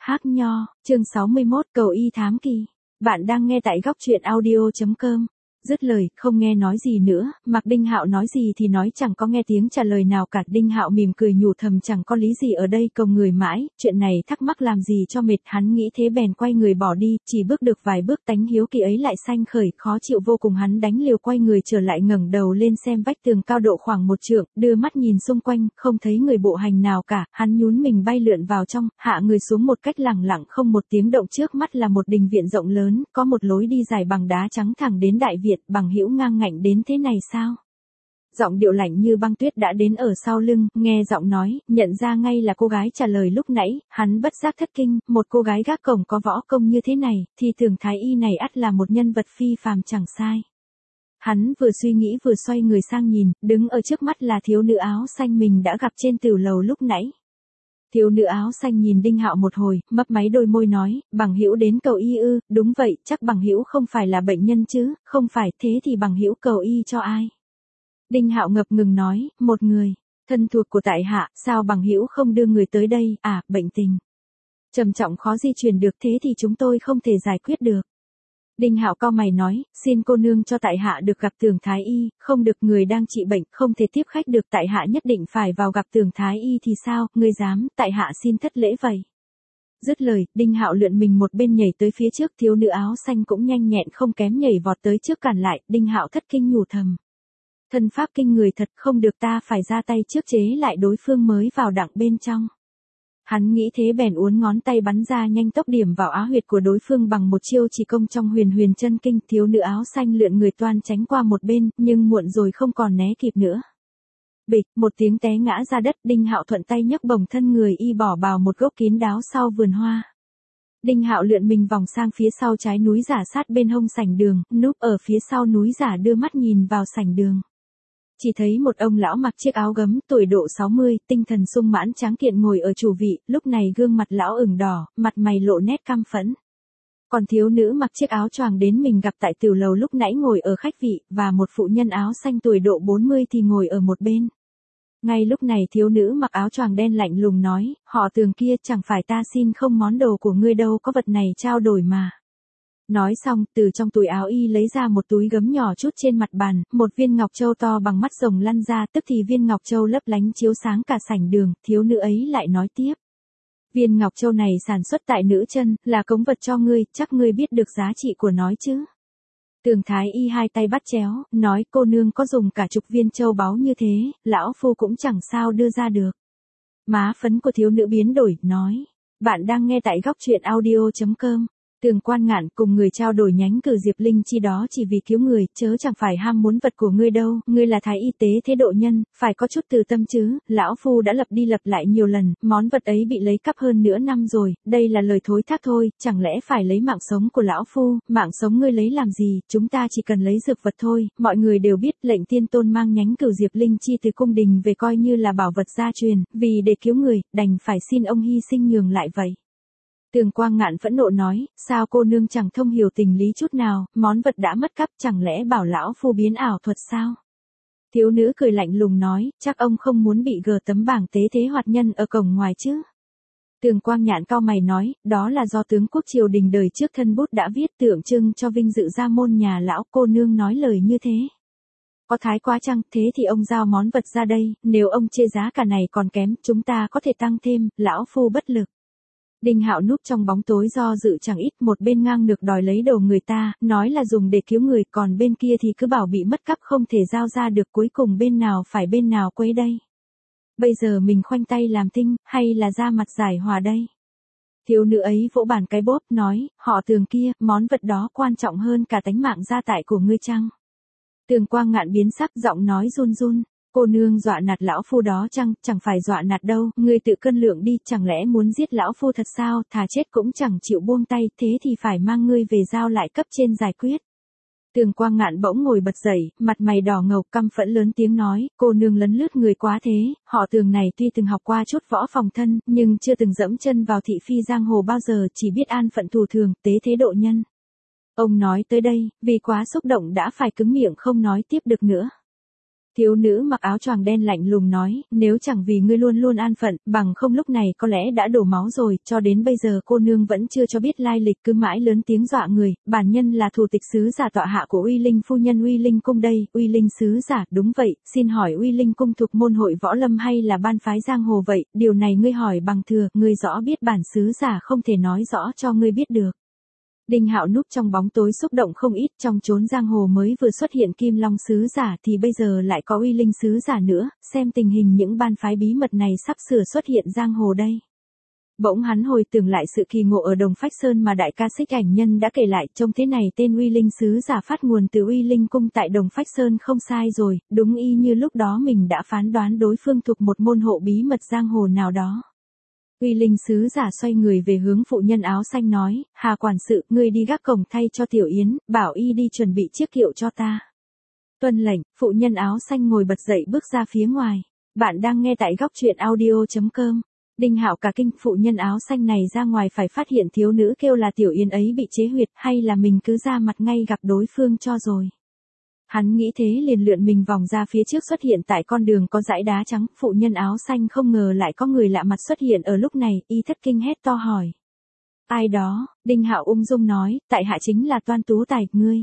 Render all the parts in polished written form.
Hác Nho, chương 61, cầu y thám kỳ. Bạn đang nghe tại góc truyện audio.com. Dứt lời, không nghe nói gì nữa, mặc Đinh Hạo nói gì thì nói, chẳng có nghe tiếng trả lời nào cả. Đinh Hạo mỉm cười nhủ thầm, chẳng có lý gì ở đây cầu người mãi, chuyện này thắc mắc làm gì cho mệt. Hắn nghĩ thế bèn quay người bỏ đi, chỉ bước được vài bước tánh hiếu kỳ ấy lại sanh khởi, khó chịu vô cùng. Hắn đánh liều quay người trở lại, ngẩng đầu lên xem vách tường cao độ khoảng 1 trượng, đưa mắt nhìn xung quanh, không thấy người bộ hành nào cả. Hắn nhún mình bay lượn vào trong, hạ người xuống một cách lẳng lặng không một tiếng động. Trước mắt là một đình viện rộng lớn, có một lối đi dài bằng đá trắng thẳng đến đại viện. Bằng Hữu ngang ngạnh đến thế này sao? Giọng điệu lạnh như băng tuyết đã đến ở sau lưng, nghe giọng nói, nhận ra ngay là cô gái trả lời lúc nãy. Hắn bất giác thất kinh, một cô gái gác cổng có võ công như thế này, thì thường thái y này ắt là một nhân vật phi phàm chẳng sai. Hắn vừa suy nghĩ vừa xoay người sang nhìn, đứng ở trước mắt là thiếu nữ áo xanh mình đã gặp trên tiểu lầu lúc nãy. Thiếu nữ áo xanh nhìn Đinh Hạo một hồi, mấp máy đôi môi nói, Bằng Hữu đến cầu y ư? Đúng vậy, chắc Bằng Hữu không phải là bệnh nhân chứ? Không phải, thế thì Bằng Hữu cầu y cho ai? Đinh Hạo ngập ngừng nói, một người, thân thuộc của tại hạ, sao Bằng Hữu không đưa người tới đây? À, bệnh tình trầm trọng khó di chuyển được, thế thì chúng tôi không thể giải quyết được. Đinh Hạo cau mày nói, xin cô nương cho tại hạ được gặp Tưởng thái y. Không được, người đang trị bệnh, không thể tiếp khách được, tại hạ nhất định phải vào gặp Tưởng thái y. Thì sao, ngươi dám? Tại hạ xin thất lễ vậy. Dứt lời, Đinh Hạo lượn mình một bên nhảy tới phía trước, thiếu nữ áo xanh cũng nhanh nhẹn không kém nhảy vọt tới trước cản lại. Đinh Hạo thất kinh nhủ thầm, thân pháp kinh người thật, không được, ta phải ra tay trước chế lại đối phương mới vào đặng bên trong. Hắn nghĩ thế bèn uốn ngón tay bắn ra nhanh tốc điểm vào á huyệt của đối phương bằng một chiêu chỉ công trong huyền huyền chân kinh. Thiếu nữ áo xanh lượn người toan tránh qua một bên, nhưng muộn rồi, không còn né kịp nữa. Bịch, một tiếng té ngã ra đất. Đinh Hạo thuận tay nhấc bổng thân người y bỏ vào một gốc kín đáo sau vườn hoa. Đinh Hạo lượn mình vòng sang phía sau trái núi giả sát bên hông sảnh đường, núp ở phía sau núi giả đưa mắt nhìn vào sảnh đường. Chỉ thấy một ông lão mặc chiếc áo gấm, tuổi độ 60, tinh thần sung mãn tráng kiện ngồi ở chủ vị. Lúc này gương mặt lão ửng đỏ, mặt mày lộ nét căm phẫn. Còn thiếu nữ mặc chiếc áo choàng đến mình gặp tại tiểu lầu lúc nãy ngồi ở khách vị, và một phụ nhân áo xanh tuổi độ 40 thì ngồi ở một bên. Ngay lúc này thiếu nữ mặc áo choàng đen lạnh lùng nói, họ Tường kia, chẳng phải ta xin không món đồ của ngươi đâu, có vật này trao đổi mà. Nói xong, từ trong túi áo y lấy ra một túi gấm nhỏ chút trên mặt bàn, một viên ngọc châu to bằng mắt rồng lăn ra, tức thì viên ngọc châu lấp lánh chiếu sáng cả sảnh đường. Thiếu nữ ấy lại nói tiếp, viên ngọc châu này sản xuất tại nữ chân, là cống vật cho ngươi, chắc ngươi biết được giá trị của nó chứ? Tưởng thái y hai tay bắt chéo, nói, cô nương có dùng cả chục viên châu báu như thế, lão phu cũng chẳng sao đưa ra được. Má phấn của thiếu nữ biến đổi, nói, bạn đang nghe tại góc truyện audio.com. Tường Quan Ngạn cùng người trao đổi nhánh cử Diệp Linh Chi đó chỉ vì cứu người, chớ chẳng phải ham muốn vật của ngươi đâu. Ngươi là thái y tế thế độ nhân, phải có chút từ tâm chứ. Lão phu đã lập đi lập lại nhiều lần, món vật ấy bị lấy cắp hơn nửa năm rồi. Đây là lời thối thác thôi, chẳng lẽ phải lấy mạng sống của lão phu? Mạng sống ngươi lấy làm gì? Chúng ta chỉ cần lấy dược vật thôi. Mọi người đều biết lệnh tiên tôn mang nhánh cử Diệp Linh Chi từ cung đình về coi như là bảo vật gia truyền, vì để cứu người, đành phải xin ông hy sinh nhường lại vậy. Tường Quang Ngạn phẫn nộ nói, sao cô nương chẳng thông hiểu tình lý chút nào, món vật đã mất cắp, chẳng lẽ bảo lão phu biến ảo thuật sao? Thiếu nữ cười lạnh lùng nói, chắc ông không muốn bị gờ tấm bảng tế thế hoạt nhân ở cổng ngoài chứ? Tường Quang Nhạn cau mày nói, đó là do tướng quốc triều đình đời trước thân bút đã viết tượng trưng cho vinh dự gia môn nhà lão. Cô nương nói lời như thế có thái quá chăng? Thế thì ông giao món vật ra đây, nếu ông chê giá cả này còn kém, chúng ta có thể tăng thêm, lão phu bất lực. Đinh Hạo núp trong bóng tối do dự chẳng ít, một bên ngang ngược đòi lấy đồ người ta, nói là dùng để cứu người, còn bên kia thì cứ bảo bị mất cắp không thể giao ra được, cuối cùng bên nào phải bên nào quấy đây? Bây giờ mình khoanh tay làm thinh, hay là ra mặt giải hòa đây? Thiếu nữ ấy vỗ bàn cái bóp, nói, họ Tường kia, món vật đó quan trọng hơn cả tánh mạng gia tại của ngươi chăng? Tường Quang Ngạn biến sắc, giọng nói run run. Cô nương dọa nạt lão phu đó chăng? Chẳng phải dọa nạt đâu, ngươi tự cân lượng đi, chẳng lẽ muốn giết lão phu thật sao? Thà chết cũng chẳng chịu buông tay, thế thì phải mang ngươi về giao lại cấp trên giải quyết. Tường Quang Ngạn bỗng ngồi bật dậy, mặt mày đỏ ngầu, căm phẫn lớn tiếng nói, cô nương lấn lướt người quá thế. Họ Tường này tuy từng học qua chút võ phòng thân, nhưng chưa từng dẫm chân vào thị phi giang hồ bao giờ, chỉ biết an phận thủ thường, tế thế độ nhân. Ông nói tới đây, vì quá xúc động đã phải cứng miệng không nói tiếp được nữa. Thiếu nữ mặc áo choàng đen lạnh lùng nói, nếu chẳng vì ngươi luôn luôn an phận, bằng không lúc này có lẽ đã đổ máu rồi, cho đến bây giờ cô nương vẫn chưa cho biết lai lịch, cứ mãi lớn tiếng dọa người, bản nhân là thủ tịch sứ giả tọa hạ của Uy Linh phu nhân Uy Linh cung đây. Uy Linh sứ giả, đúng vậy, xin hỏi Uy Linh cung thuộc môn hội võ lâm hay là ban phái giang hồ vậy, điều này ngươi hỏi bằng thừa, ngươi rõ biết bản sứ giả không thể nói rõ cho ngươi biết được. Đinh Hạo núp trong bóng tối xúc động không ít, trong chốn giang hồ mới vừa xuất hiện Kim Long sứ giả thì bây giờ lại có Uy Linh sứ giả nữa, xem tình hình những ban phái bí mật này sắp sửa xuất hiện giang hồ đây. Bỗng hắn hồi tưởng lại sự kỳ ngộ ở Đồng Phách Sơn mà đại ca Xích Ảnh Nhân đã kể lại, trông thế này tên Uy Linh sứ giả phát nguồn từ Uy Linh cung tại Đồng Phách Sơn không sai rồi, đúng y như lúc đó mình đã phán đoán đối phương thuộc một môn hộ bí mật giang hồ nào đó. Uy Linh sứ giả xoay người về hướng phụ nhân áo xanh nói, Hà quản sự, ngươi đi gác cổng thay cho Tiểu Yến, bảo y đi chuẩn bị chiếc kiệu cho ta. Tuân lệnh, phụ nhân áo xanh ngồi bật dậy bước ra phía ngoài. Bạn đang nghe tại góc truyện audio.com. Đinh Hạo cả kinh, phụ nhân áo xanh này ra ngoài phải phát hiện thiếu nữ kêu là Tiểu Yến ấy bị chế huyệt, hay là mình cứ ra mặt ngay gặp đối phương cho rồi. Hắn nghĩ thế liền lượn mình vòng ra phía trước xuất hiện tại con đường có dải đá trắng, phụ nhân áo xanh không ngờ lại có người lạ mặt xuất hiện ở lúc này, y thất kinh hét to hỏi. Ai đó, Đinh Hạo ung dung nói, tại hạ chính là Toan Tú Tài, ngươi.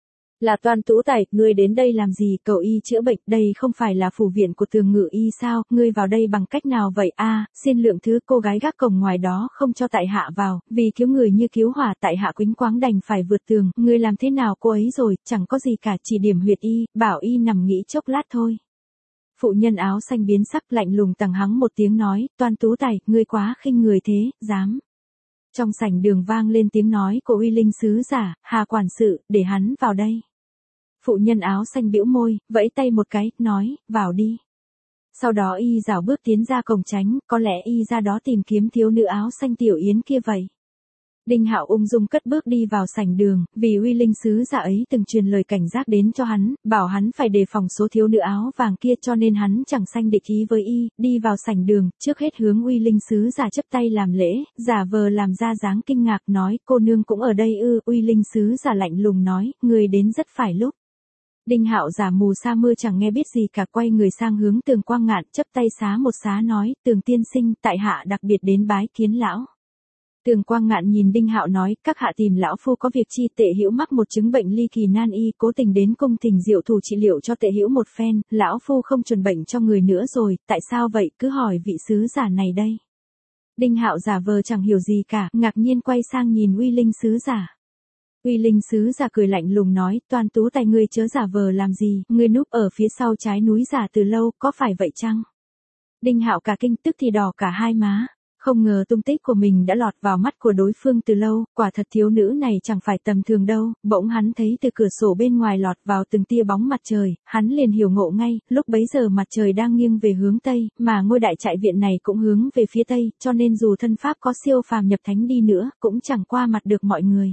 Là Toan Tú Tài, ngươi đến đây làm gì, cầu y chữa bệnh, đây không phải là phủ viện của Tường Ngự y sao, ngươi vào đây bằng cách nào vậy a? Xin lượng thứ, cô gái gác cổng ngoài đó không cho tại hạ vào, vì cứu người như cứu hỏa, tại hạ quýnh quáng đành phải vượt tường, ngươi làm thế nào cô ấy rồi, chẳng có gì cả, chỉ điểm huyệt y, bảo y nằm nghỉ chốc lát thôi. Phụ nhân áo xanh biến sắc, lạnh lùng tằng hắng một tiếng nói, Toan Tú Tài, ngươi quá khinh người thế, dám. Trong sảnh đường vang lên tiếng nói của Uy Linh sứ giả, Hà quản sự, để hắn vào đây. Phụ nhân áo xanh bĩu môi, vẫy tay một cái, nói, vào đi. Sau đó y rảo bước tiến ra cổng tránh, có lẽ y ra đó tìm kiếm thiếu nữ áo xanh Tiểu Yến kia vậy. Đinh Hạo ung dung cất bước đi vào sảnh đường, vì Uy Linh sứ giả ấy từng truyền lời cảnh giác đến cho hắn, bảo hắn phải đề phòng số thiếu nữ áo vàng kia, cho nên hắn chẳng sanh địch ý với y, đi vào sảnh đường, trước hết hướng Uy Linh sứ giả chấp tay làm lễ, giả vờ làm ra dáng kinh ngạc nói, cô nương cũng ở đây ư? Uy Linh sứ giả lạnh lùng nói, người đến rất phải lúc. Đinh Hạo giả mù sa mưa chẳng nghe biết gì cả, quay người sang hướng Tường Quang Ngạn, chấp tay xá một xá nói, Tường tiên sinh, tại hạ đặc biệt đến bái kiến lão. Tường Quang Ngạn nhìn Đinh Hạo nói, các hạ tìm lão phu có việc chi? Tệ hữu mắc một chứng bệnh ly kỳ nan y, cố tình đến cung thỉnh diệu thủ trị liệu cho tệ hữu một phen, lão phu không chuẩn bệnh cho người nữa rồi, tại sao vậy, cứ hỏi vị sứ giả này đây. Đinh Hạo giả vờ chẳng hiểu gì cả, ngạc nhiên quay sang nhìn Uy Linh sứ giả. Uy Linh sứ giả cười lạnh lùng nói, Toan Tú Tài, ngươi chớ giả vờ làm gì, ngươi núp ở phía sau trái núi giả từ lâu, có phải vậy chăng? Đinh Hạo cả kinh, tức thì đỏ cả hai má. Không ngờ tung tích của mình đã lọt vào mắt của đối phương từ lâu, quả thật thiếu nữ này chẳng phải tầm thường đâu, bỗng hắn thấy từ cửa sổ bên ngoài lọt vào từng tia bóng mặt trời, hắn liền hiểu ngộ ngay, lúc bấy giờ mặt trời đang nghiêng về hướng Tây, mà ngôi đại trại viện này cũng hướng về phía Tây, cho nên dù thân pháp có siêu phàm nhập thánh đi nữa, cũng chẳng qua mặt được mọi người.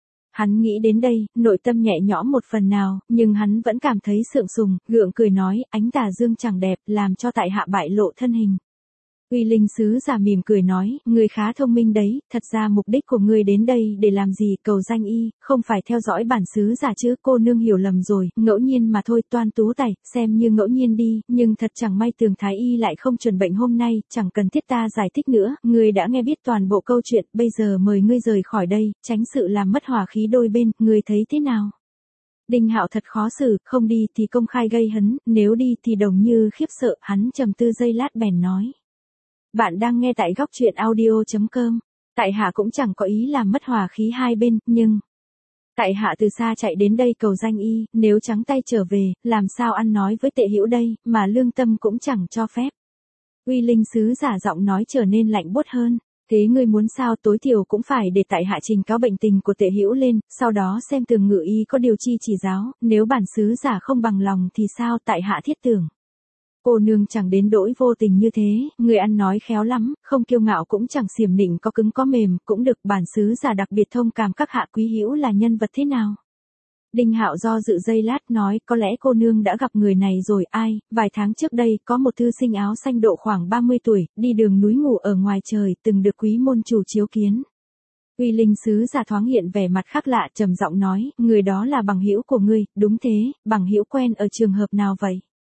Hắn nghĩ đến đây, nội tâm nhẹ nhõm một phần nào, nhưng hắn vẫn cảm thấy sượng sùng, gượng cười nói, ánh tà dương chẳng đẹp, làm cho tại hạ bại lộ thân hình. Uy Linh sứ giả mỉm cười nói, ngươi khá thông minh đấy, thật ra mục đích của ngươi đến đây để làm gì, cầu danh y, không phải theo dõi bản sứ giả chứ, cô nương hiểu lầm rồi, ngẫu nhiên mà thôi. Toan Tú Tài, xem như ngẫu nhiên đi, nhưng thật chẳng may Tường Thái y lại không chuẩn bệnh hôm nay, chẳng cần thiết ta giải thích nữa, ngươi đã nghe biết toàn bộ câu chuyện, bây giờ mời ngươi rời khỏi đây, tránh sự làm mất hòa khí đôi bên, ngươi thấy thế nào? Đinh Hạo thật khó xử, không đi thì công khai gây hấn, nếu đi thì đồng như khiếp sợ, hắn trầm tư giây lát bèn nói. Bạn đang nghe tại góc truyện audio.com. Tại hạ cũng chẳng có ý làm mất hòa khí hai bên, nhưng tại hạ từ xa chạy đến đây cầu danh y, nếu trắng tay trở về, làm sao ăn nói với tệ hữu đây, mà lương tâm cũng chẳng cho phép. Uy Linh sứ giả giọng nói trở nên lạnh buốt hơn. Thế ngươi muốn sao, tối thiểu cũng phải để tại hạ trình cáo bệnh tình của tệ hữu lên, sau đó xem Tường Ngự y có điều chi chỉ giáo, nếu bản sứ giả không bằng lòng thì sao, tại hạ thiết tưởng. Cô nương chẳng đến đỗi vô tình như thế, người ăn nói khéo lắm, không kiêu ngạo cũng chẳng xiểm nịnh, có cứng có mềm, cũng được, bản sứ giả đặc biệt thông cảm các hạ quý hữu là nhân vật thế nào. Đinh Hạo do dự giây lát nói, có lẽ cô nương đã gặp người này rồi, ai, vài tháng trước đây, có một thư sinh áo xanh độ khoảng 30 tuổi, đi đường núi ngủ ở ngoài trời, từng được quý môn chủ chiếu kiến. Uy Linh sứ giả thoáng hiện vẻ mặt khác lạ, trầm giọng nói, người đó là bằng hữu của ngươi, đúng thế, bằng hữu quen ở trường hợp nào vậy?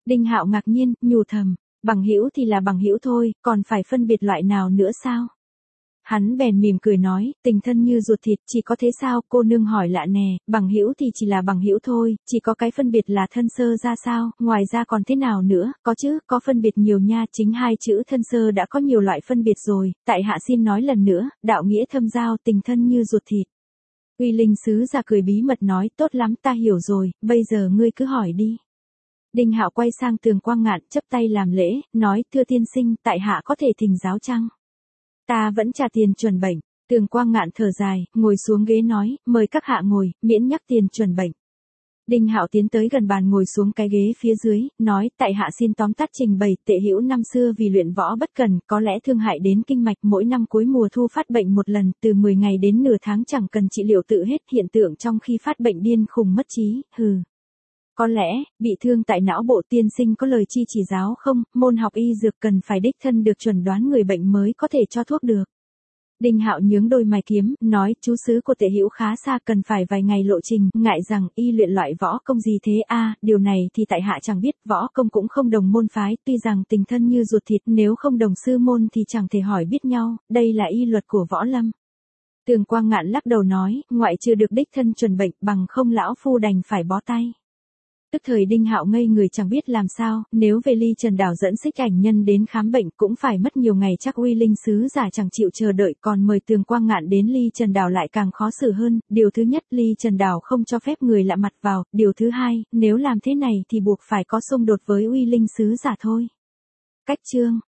Đinh Hạo ngạc nhiên, nhủ thầm, bằng hữu thì là bằng hữu thôi, còn phải phân biệt loại nào nữa sao? Hắn bèn mỉm cười nói, tình thân như ruột thịt, chỉ có thế sao? Cô nương hỏi lạ nè, bằng hữu thì chỉ là bằng hữu thôi, chỉ có cái phân biệt là thân sơ ra sao, ngoài ra còn thế nào nữa, có chứ, có phân biệt nhiều nha, chính hai chữ thân sơ đã có nhiều loại phân biệt rồi, tại hạ xin nói lần nữa, đạo nghĩa thâm giao, tình thân như ruột thịt. Uy Linh sứ giả cười bí mật nói, tốt lắm, ta hiểu rồi, bây giờ ngươi cứ hỏi đi. Đinh Hạo quay sang Tường Quang Ngạn, chắp tay làm lễ, nói, thưa tiên sinh, tại hạ có thể thỉnh giáo chăng? Ta vẫn trả tiền chuẩn bệnh. Tường Quang Ngạn thở dài, ngồi xuống ghế nói, mời các hạ ngồi, miễn nhắc tiền chuẩn bệnh. Đinh Hạo tiến tới gần bàn ngồi xuống cái ghế phía dưới, nói, tại hạ xin tóm tắt trình bày, Tệ Hữu năm xưa vì luyện võ bất cần, có lẽ thương hại đến kinh mạch, mỗi năm cuối mùa thu phát bệnh một lần, từ 10 ngày đến nửa tháng chẳng cần trị liệu tự hết, hiện tượng trong khi phát bệnh điên khùng mất trí, hừ. Có lẽ, bị thương tại não bộ, tiên sinh có lời chi chỉ giáo không, môn học y dược cần phải đích thân được chuẩn đoán người bệnh mới có thể cho thuốc được. Đinh Hạo nhướng đôi mày kiếm, nói, chú xứ của Tệ Hữu khá xa, cần phải vài ngày lộ trình, ngại rằng y luyện loại võ công gì thế a? Điều này thì tại hạ chẳng biết, võ công cũng không đồng môn phái, tuy rằng tình thân như ruột thịt, nếu không đồng sư môn thì chẳng thể hỏi biết nhau, đây là y luật của võ lâm. Tường Quang Ngạn lắc đầu nói, ngoại trừ được đích thân chuẩn bệnh, bằng không lão phu đành phải bó tay. Tức thời Đinh Hạo ngây người chẳng biết làm sao, nếu về Ly Trần Đảo dẫn Xích Ảnh Nhân đến khám bệnh cũng phải mất nhiều ngày, chắc Uy Linh sứ giả chẳng chịu chờ đợi, còn mời Tường Quang Ngạn đến Ly Trần Đảo lại càng khó xử hơn. Điều thứ nhất, Ly Trần Đảo không cho phép người lạ mặt vào, điều thứ hai, nếu làm thế này thì buộc phải có xung đột với Uy Linh sứ giả thôi. Cách chương